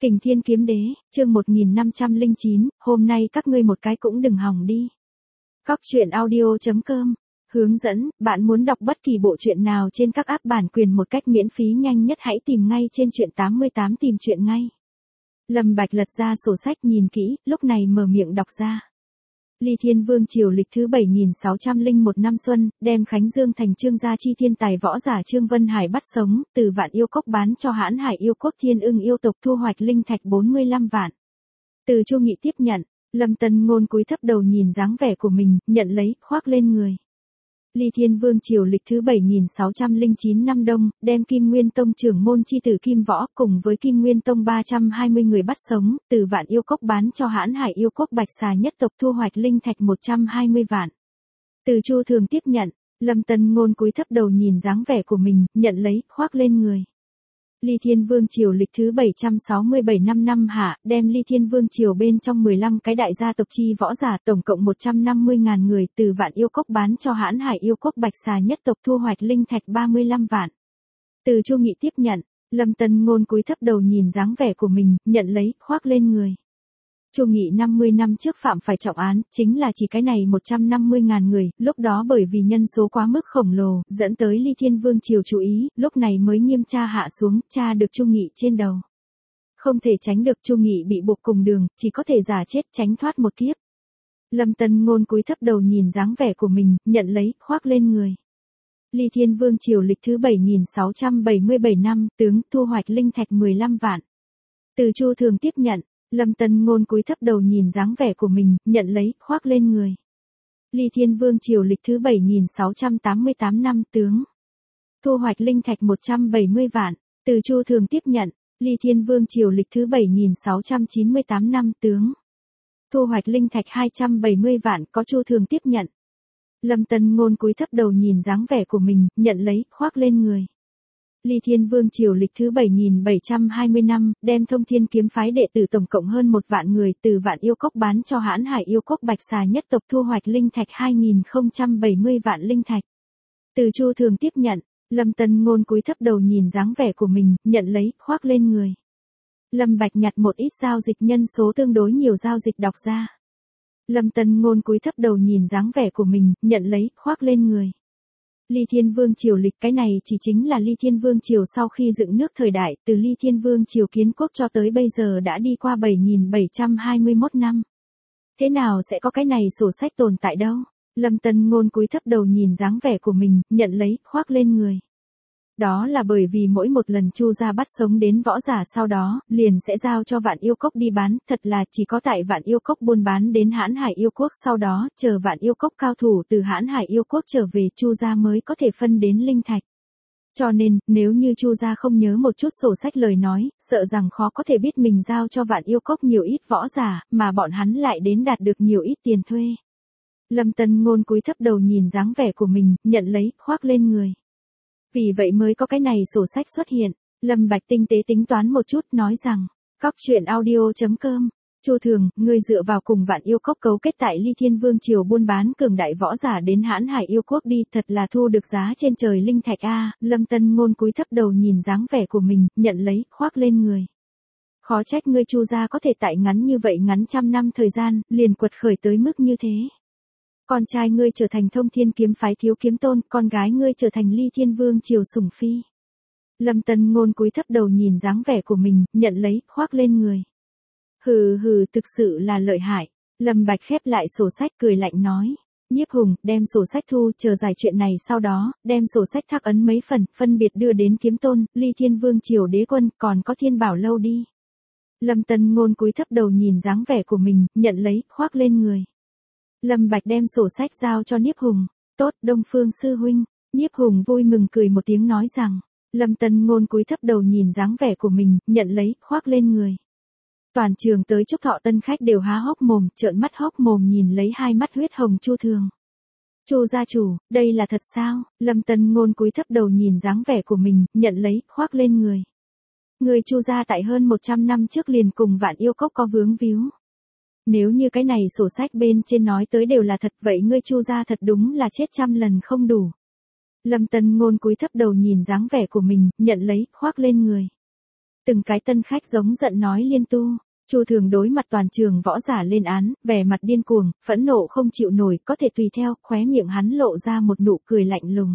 Kình Thiên Kiếm Đế, chương 1509, hôm nay các ngươi một cái cũng đừng hòng đi. Cóc truyện audio.com hướng dẫn, bạn muốn đọc bất kỳ bộ truyện nào trên các app bản quyền một cách miễn phí nhanh nhất hãy tìm ngay trên truyện 88 tìm truyện ngay. Lâm Bạch lật ra sổ sách nhìn kỹ, lúc này mở miệng đọc ra. Ly Thiên Vương triều lịch thứ 7601 năm xuân, đem Khánh Dương thành Trương gia chi thiên tài võ giả Trương Vân Hải bắt sống, từ Vạn Yêu Cốc bán cho Hãn Hải Yêu Quốc Thiên Ưng yêu tộc thu hoạch linh thạch 45 vạn. Từ Chu Nghị tiếp nhận, Lâm Tân Ngôn cúi thấp đầu nhìn dáng vẻ của mình, nhận lấy, khoác lên người. Ly Thiên Vương triều lịch thứ 7609 năm đông, đem Kim Nguyên Tông trưởng môn chi tử Kim Võ cùng với Kim Nguyên Tông 320 người bắt sống, từ Vạn Yêu Cốc bán cho Hãn Hải Yêu Quốc Bạch Xà nhất tộc thu hoạch linh thạch 120 vạn. Từ Chu Thường tiếp nhận, Lâm Tân Ngôn cúi thấp đầu nhìn dáng vẻ của mình, nhận lấy, khoác lên người. Ly Thiên Vương triều lịch thứ 767 năm hạ, đem Ly Thiên Vương triều bên trong 15 cái đại gia tộc chi võ giả tổng cộng 150.000 người từ Vạn Yêu Cốc bán cho Hãn Hải Yêu Quốc Bạch Xà nhất tộc thu hoạch linh thạch 35 vạn. Từ Chu Nghị tiếp nhận, Lâm Tân Ngôn cúi thấp đầu nhìn dáng vẻ của mình, nhận lấy, khoác lên người. Chu Nghị 50 năm trước phạm phải trọng án, chính là chỉ cái này 150.000 người, lúc đó bởi vì nhân số quá mức khổng lồ, dẫn tới Ly Thiên Vương triều chú ý, lúc này mới nghiêm tra hạ xuống, tra được Chu Nghị trên đầu. Không thể tránh được Chu Nghị bị buộc cùng đường, chỉ có thể giả chết tránh thoát một kiếp. Lâm Tân Ngôn cúi thấp đầu nhìn dáng vẻ của mình, nhận lấy, khoác lên người. Ly Thiên Vương triều lịch thứ 7677 năm, tướng thu hoạch linh thạch 15 vạn. Từ Chu Thường tiếp nhận, Lâm Tân Ngôn cúi thấp đầu nhìn dáng vẻ của mình, nhận lấy, khoác lên người. Ly Thiên Vương triều lịch thứ 7688 năm, tướng thu hoạch linh thạch 170 vạn. Từ Chu Thường tiếp nhận, Ly Thiên Vương triều lịch thứ 7698 năm, tướng thu hoạch linh thạch 270 vạn. Có Chu Thường tiếp nhận. Lâm Tân Ngôn cúi thấp đầu nhìn dáng vẻ của mình, nhận lấy, khoác lên người. Ly Thiên Vương triều lịch thứ 7720 năm, đem Thông Thiên kiếm phái đệ tử tổng cộng hơn 1 vạn người từ Vạn Yêu Cốc bán cho Hãn Hải Yêu Quốc Bạch Xà nhất tộc thu hoạch linh thạch 2070 vạn linh thạch. Từ Chu Thường tiếp nhận, Lâm Tân Ngôn cúi thấp đầu nhìn dáng vẻ của mình, nhận lấy, khoác lên người. Lâm Bạch nhặt một ít giao dịch nhân số tương đối nhiều giao dịch đọc ra. Lâm Tân Ngôn cúi thấp đầu nhìn dáng vẻ của mình, nhận lấy, khoác lên người. Ly Thiên Vương triều lịch, cái này chỉ chính là Ly Thiên Vương triều sau khi dựng nước thời đại, từ Ly Thiên Vương triều kiến quốc cho tới bây giờ đã đi qua 7721 năm. Thế nào sẽ có cái này sổ sách tồn tại đâu? Lâm Tân Ngôn cúi thấp đầu nhìn dáng vẻ của mình, nhận lấy, khoác lên người. Đó là bởi vì mỗi một lần Chu gia bắt sống đến võ giả sau đó, liền sẽ giao cho Vạn Yêu Cốc đi bán, thật là chỉ có tại Vạn Yêu Cốc buôn bán đến Hãn Hải Yêu Quốc sau đó, chờ Vạn Yêu Cốc cao thủ từ Hãn Hải Yêu Quốc trở về Chu gia mới có thể phân đến linh thạch. Cho nên, nếu như Chu gia không nhớ một chút sổ sách lời nói, sợ rằng khó có thể biết mình giao cho Vạn Yêu Cốc nhiều ít võ giả, mà bọn hắn lại đến đạt được nhiều ít tiền thuê. Lâm Tân Ngôn cúi thấp đầu nhìn dáng vẻ của mình, nhận lấy, khoác lên người. Vì vậy mới có cái này sổ sách xuất hiện. Lâm Bạch tinh tế tính toán một chút nói rằng, cóc truyện audio.com, Chu Thường, ngươi dựa vào cùng Vạn Yêu Cốc cấu kết tại Ly Thiên Vương triều buôn bán cường đại võ giả đến Hãn Hải Yêu Quốc đi, thật là thu được giá trên trời linh thạch a. Lâm Tân Ngôn cúi thấp đầu nhìn dáng vẻ của mình, nhận lấy, khoác lên người. Khó trách ngươi Chu gia có thể tại ngắn như vậy ngắn trăm năm thời gian, liền quật khởi tới mức như thế. Con trai ngươi trở thành Thông Thiên kiếm phái thiếu kiếm tôn, con gái ngươi trở thành Ly Thiên Vương triều sủng phi. Lâm Tân Ngôn cúi thấp đầu nhìn dáng vẻ của mình, nhận lấy, khoác lên người. Hừ hừ, thực sự là lợi hại. Lâm Bạch khép lại sổ sách cười lạnh nói. Nhiếp Hùng, đem sổ sách thu, chờ giải chuyện này sau đó, đem sổ sách thác ấn mấy phần, phân biệt đưa đến kiếm tôn, Ly Thiên Vương triều đế quân, còn có Thiên Bảo lâu đi. Lâm Tân Ngôn cúi thấp đầu nhìn dáng vẻ của mình, nhận lấy, khoác lên người. Lâm Bạch đem sổ sách giao cho Nhiếp Hùng. Tốt, Đông Phương sư huynh. Nhiếp Hùng vui mừng cười một tiếng nói rằng. Lâm Tân Ngôn cúi thấp đầu nhìn dáng vẻ của mình, nhận lấy, khoác lên người. Toàn trường tới chúc thọ tân khách đều há hốc mồm, trợn mắt hốc mồm nhìn lấy hai mắt huyết hồng Chu Thường. Chu gia chủ, đây là thật sao? Lâm Tân Ngôn cúi thấp đầu nhìn dáng vẻ của mình, nhận lấy, khoác lên người. Người Chu gia tại hơn 100 năm trước liền cùng Vạn Yêu Cốc có vướng víu. Nếu như cái này sổ sách bên trên nói tới đều là thật, vậy ngươi Chu gia thật đúng là chết trăm lần không đủ. Lâm Tân Ngôn cúi thấp đầu nhìn dáng vẻ của mình, nhận lấy, khoác lên người. Từng cái tân khách giống giận nói liên tu. Chu Thường đối mặt toàn trường võ giả lên án, vẻ mặt điên cuồng, phẫn nộ không chịu nổi, có thể tùy theo, khóe miệng hắn lộ ra một nụ cười lạnh lùng.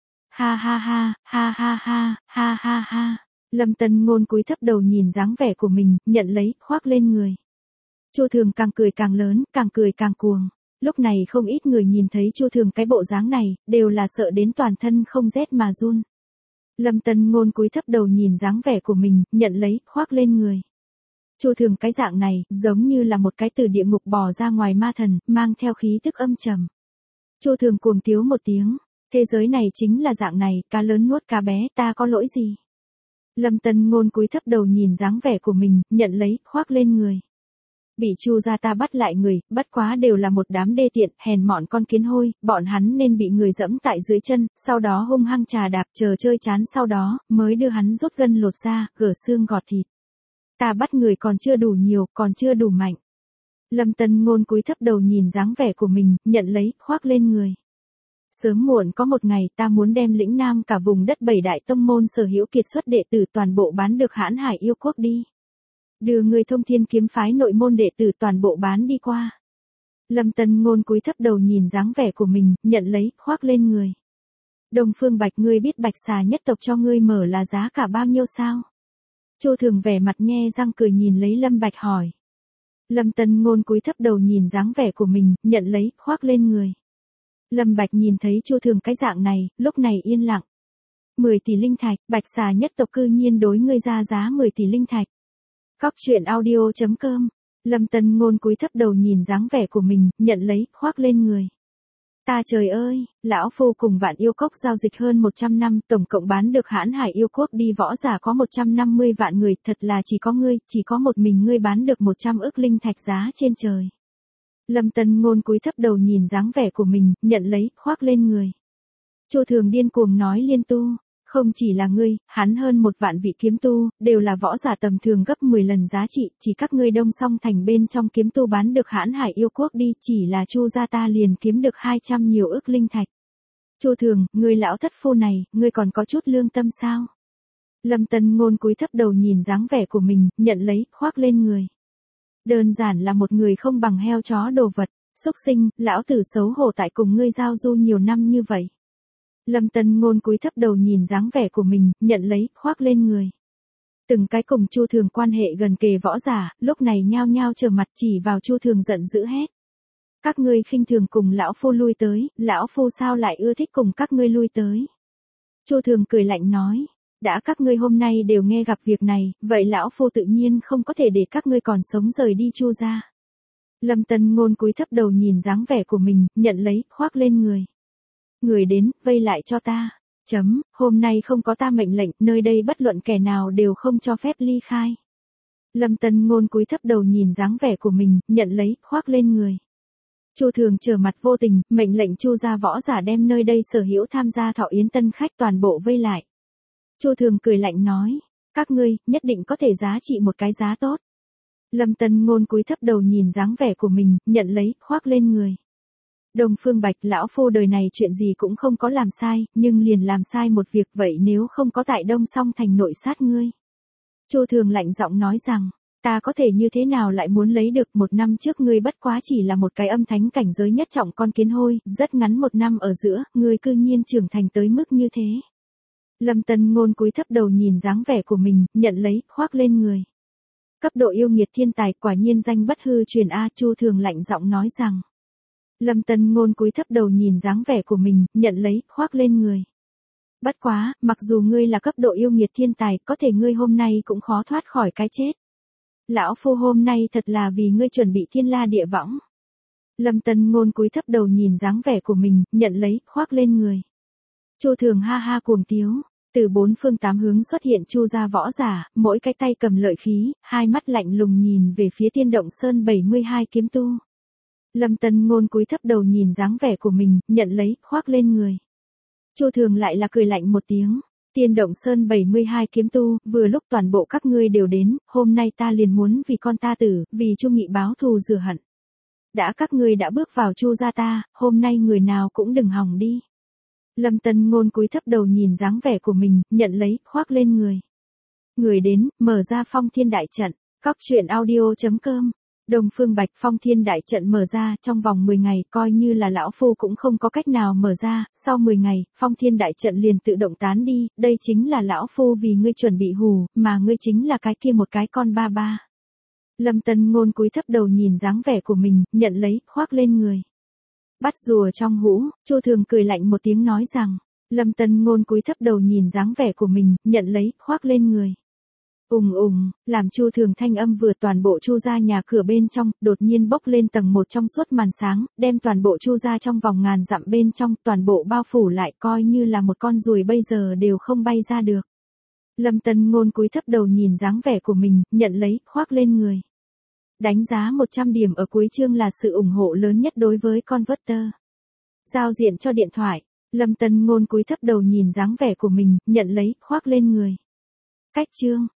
Ha ha ha, ha ha ha, ha ha ha. Lâm Tân Ngôn cúi thấp đầu nhìn dáng vẻ của mình, nhận lấy, khoác lên người. Chu Thường càng cười càng lớn, càng cười càng cuồng. Lúc này không ít người nhìn thấy Chu Thường cái bộ dáng này, đều là sợ đến toàn thân không rét mà run. Lâm Tân Ngôn cúi thấp đầu nhìn dáng vẻ của mình, nhận lấy, khoác lên người. Chu Thường cái dạng này, giống như là một cái từ địa ngục bò ra ngoài ma thần, mang theo khí tức âm trầm. Chu Thường cuồng tiếu một tiếng, thế giới này chính là dạng này, cá lớn nuốt cá bé, ta có lỗi gì? Lâm Tân Ngôn cúi thấp đầu nhìn dáng vẻ của mình, nhận lấy, khoác lên người. Bị Chu gia ta bắt lại người, bất quá đều là một đám đê tiện, hèn mọn con kiến hôi, bọn hắn nên bị người dẫm tại dưới chân, sau đó hung hăng trà đạp chờ chơi chán, sau đó mới đưa hắn rút gân lột da, gỡ xương gọt thịt. Ta bắt người còn chưa đủ nhiều, còn chưa đủ mạnh. Lâm Tân Ngôn cúi thấp đầu nhìn dáng vẻ của mình, nhận lấy, khoác lên người. Sớm muộn có một ngày ta muốn đem lĩnh Nam cả vùng đất 7 đại tông môn sở hữu kiệt xuất đệ tử toàn bộ bán được Hãn Hải Yêu Quốc đi. Đưa người Thông Thiên kiếm phái nội môn đệ tử toàn bộ bán đi qua. Lâm Tân Ngôn cúi thấp đầu nhìn dáng vẻ của mình, nhận lấy, khoác lên người. Đông Phương Bạch, ngươi biết Bạch Xà nhất tộc cho ngươi mở là giá cả bao nhiêu sao? Chu Thường vẻ mặt nhe răng cười nhìn lấy Lâm Bạch hỏi. Lâm Tân Ngôn cúi thấp đầu nhìn dáng vẻ của mình, nhận lấy, khoác lên người. Lâm Bạch nhìn thấy Chu Thường cái dạng này, lúc này yên lặng. 10 tỷ linh thạch, Bạch Xà nhất tộc cư nhiên đối ngươi ra giá 10 tỷ linh thạch. Cóc truyện audio.com. Lâm Tân Ngôn cúi thấp đầu nhìn dáng vẻ của mình, nhận lấy, khoác lên người. Ta trời ơi, lão phu cùng Vạn Yêu Cốc giao dịch hơn 100 năm, tổng cộng bán được Hãn Hải Yêu Quốc đi võ giả có 150 vạn người, thật là chỉ có ngươi, chỉ có một mình ngươi bán được 100 ức linh thạch giá trên trời. Lâm Tân Ngôn cúi thấp đầu nhìn dáng vẻ của mình, nhận lấy, khoác lên người. Chu Thường điên cuồng nói liên tu. Không chỉ là ngươi, hắn hơn 1 vạn vị kiếm tu, đều là võ giả tầm thường gấp 10 lần giá trị, chỉ các ngươi Đông Song Thành bên trong kiếm tu bán được Hãn Hải Yêu Quốc đi, chỉ là Chu gia ta liền kiếm được 200 nhiều ức linh thạch. Chu Thường, ngươi lão thất phu này, ngươi còn có chút lương tâm sao? Lâm Tân Ngôn cúi thấp đầu nhìn dáng vẻ của mình, nhận lấy, khoác lên người. Đơn giản là một người không bằng heo chó đồ vật, xúc sinh, lão tử xấu hổ tại cùng ngươi giao du nhiều năm như vậy. Lâm Tân Ngôn cúi thấp đầu nhìn dáng vẻ của mình, nhận lấy, khoác lên người. Từng cái cùng Chu Thường quan hệ gần kề võ giả, lúc này nhao nhao trở mặt chỉ vào Chu Thường giận dữ hét. Các ngươi khinh thường cùng lão phu lui tới, lão phu sao lại ưa thích cùng các ngươi lui tới? Chu Thường cười lạnh nói, đã các ngươi hôm nay đều nghe gặp việc này, vậy lão phu tự nhiên không có thể để các ngươi còn sống rời đi Chu gia. Lâm Tân Ngôn cúi thấp đầu nhìn dáng vẻ của mình, nhận lấy, khoác lên người. Người đến, vây lại cho ta. Hôm nay không có ta mệnh lệnh, nơi đây bất luận kẻ nào đều không cho phép ly khai. Lâm Tân Ngôn cúi thấp đầu nhìn dáng vẻ của mình, nhận lấy, khoác lên người. Chu Thường trở mặt vô tình, mệnh lệnh Chu gia võ giả đem nơi đây sở hữu tham gia thọ yến tân khách toàn bộ vây lại. Chu Thường cười lạnh nói, các ngươi, nhất định có thể giá trị một cái giá tốt. Lâm Tân Ngôn cúi thấp đầu nhìn dáng vẻ của mình, nhận lấy, khoác lên người. Đông Phương Bạch, lão phu đời này chuyện gì cũng không có làm sai, nhưng liền làm sai một việc, vậy nếu không có tại Đông Song Thành nội sát ngươi. Chu Thường lạnh giọng nói rằng, ta có thể như thế nào lại muốn lấy được, 1 năm trước ngươi bất quá chỉ là một cái âm thánh cảnh giới nhất trọng con kiến hôi, rất ngắn 1 năm ở giữa, ngươi cư nhiên trưởng thành tới mức như thế. Lâm Tân Ngôn cúi thấp đầu nhìn dáng vẻ của mình, nhận lấy, khoác lên người. Cấp độ yêu nghiệt thiên tài, quả nhiên danh bất hư truyền a. Chu Thường lạnh giọng nói rằng. Lâm Tân Ngôn cúi thấp đầu nhìn dáng vẻ của mình, nhận lấy, khoác lên người. Bất quá, mặc dù ngươi là cấp độ yêu nghiệt thiên tài, có thể ngươi hôm nay cũng khó thoát khỏi cái chết. Lão phu hôm nay thật là vì ngươi chuẩn bị thiên la địa võng. Lâm Tân Ngôn cúi thấp đầu nhìn dáng vẻ của mình, nhận lấy, khoác lên người. Chu Thường ha ha cuồng tiếu, từ 4 phương 8 hướng xuất hiện Chu gia võ giả, mỗi cái tay cầm lợi khí, hai mắt lạnh lùng nhìn về phía Tiên Động Sơn 72 kiếm tu. Lâm Tân Ngôn cúi thấp đầu nhìn dáng vẻ của mình, nhận lấy, khoác lên người. Chu Thường lại là cười lạnh một tiếng. Tiên Động Sơn 72 kiếm tu, vừa lúc toàn bộ các ngươi đều đến, hôm nay ta liền muốn vì con ta tử, vì Chu Nghị báo thù rửa hận. Đã các ngươi đã bước vào Chu gia ta, hôm nay người nào cũng đừng hòng đi. Lâm Tân Ngôn cúi thấp đầu nhìn dáng vẻ của mình, nhận lấy, khoác lên người. Người đến, mở ra Phong Thiên Đại Trận. Cóc truyện audio.com. Đông Phương Bạch, Phong Thiên Đại Trận mở ra, trong vòng 10 ngày, coi như là lão phu cũng không có cách nào mở ra, sau 10 ngày, Phong Thiên Đại Trận liền tự động tán đi, đây chính là lão phu vì ngươi chuẩn bị hù, mà ngươi chính là cái kia một cái con ba ba. Lâm Tân Ngôn cúi thấp đầu nhìn dáng vẻ của mình, nhận lấy, khoác lên người. Bắt rùa trong hũ, Chu Thường cười lạnh một tiếng nói rằng, Lâm Tân Ngôn cúi thấp đầu nhìn dáng vẻ của mình, nhận lấy, khoác lên người. Làm Chu Thường thanh âm vừa toàn bộ Chu gia nhà cửa bên trong, đột nhiên bốc lên tầng 1 trong suốt màn sáng, đem toàn bộ Chu gia trong vòng ngàn dặm bên trong, toàn bộ bao phủ lại, coi như là một con ruồi bây giờ đều không bay ra được. Lâm Tân Ngôn cúi thấp đầu nhìn dáng vẻ của mình, nhận lấy, khoác lên người. Đánh giá 100 điểm ở cuối chương là sự ủng hộ lớn nhất đối với Converter. Giao diện cho điện thoại. Lâm Tân Ngôn cúi thấp đầu nhìn dáng vẻ của mình, nhận lấy, khoác lên người. Cách chương.